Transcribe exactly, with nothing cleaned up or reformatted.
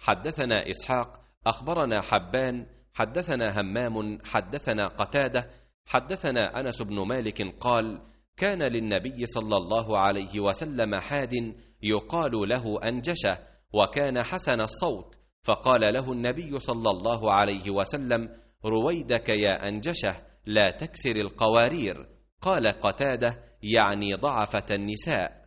حدثنا إسحاق أخبرنا حبان حدثنا همام حدثنا قتادة حدثنا أنس بن مالك قال: كان للنبي صلى الله عليه وسلم حاد يقال له أنجشة، وكان حسن الصوت، فقال له النبي صلى الله عليه وسلم: رويدك يا أنجشة، لا تكسر القوارير. قال قتادة: يعني ضعفة النساء.